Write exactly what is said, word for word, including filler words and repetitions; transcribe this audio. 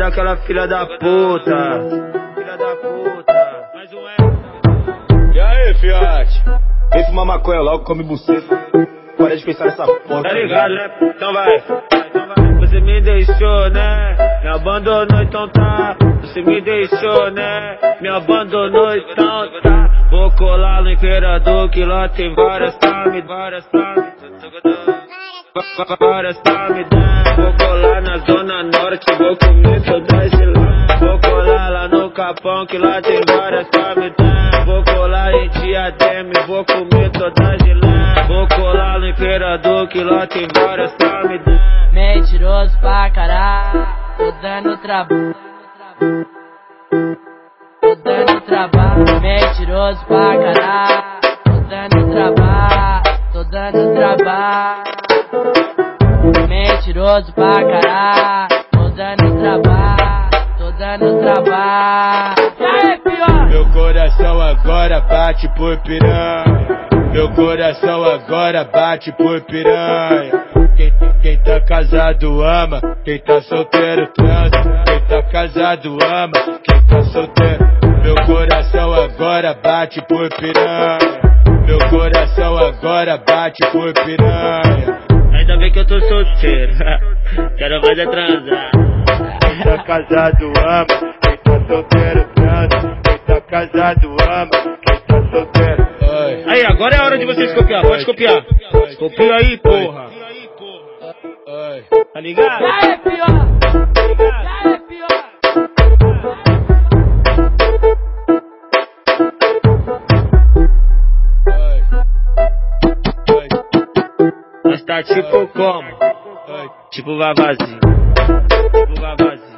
daquela filha da puta. Filha da puta. Mais um é. E aí, fiote? Vem fumar maconha logo, come buceta. Para de pensar nessa porra. Tá ligado, né? Então vai. Então vai. Você me deixou, né? Me abandonou, então tá. Você me deixou, né? Me abandonou, então tá. Vou colar no Imperador, que lá tem várias time, várias time. Várias time, vou colar na Zona Norte, vou comer todas de lá. Vou colar lá no Capão, que lá tem várias time. Vou colar em Diadema, vou comer todas de lá. Vou colar no Imperador, que lá tem várias time. Mentiroso pra caralho, tô dando trabalho. Tô dando trabalho, mentiroso pra caralho. Tô dando trabalho, tô dando trabalho. Mentiroso pra caralho, tô dando trabalho, tô dando trabalho. E aí, pior? Meu coração agora bate por piranha. Meu coração agora bate por piranha. Quem, quem tá casado ama, quem tá solteiro transa. Quem tá casado ama, quem tá solteiro. Meu coração agora bate por piranha. Meu coração agora bate por piranha. Ainda bem que eu tô solteiro. Quero mais é transar. Quem tá casado ama, quem tá solteiro transa. Quem tá casado ama, quem tá solteiro. Oi. Aí, agora é a hora de vocês copiar. Pode copiar. Copia aí, porra. Oi. Tá ligado? E aí, pior? E aí, pior? Oi. Oi. Nós tá tipo como? Oi. Tipo Vavazinho. Tipo Vavazinho.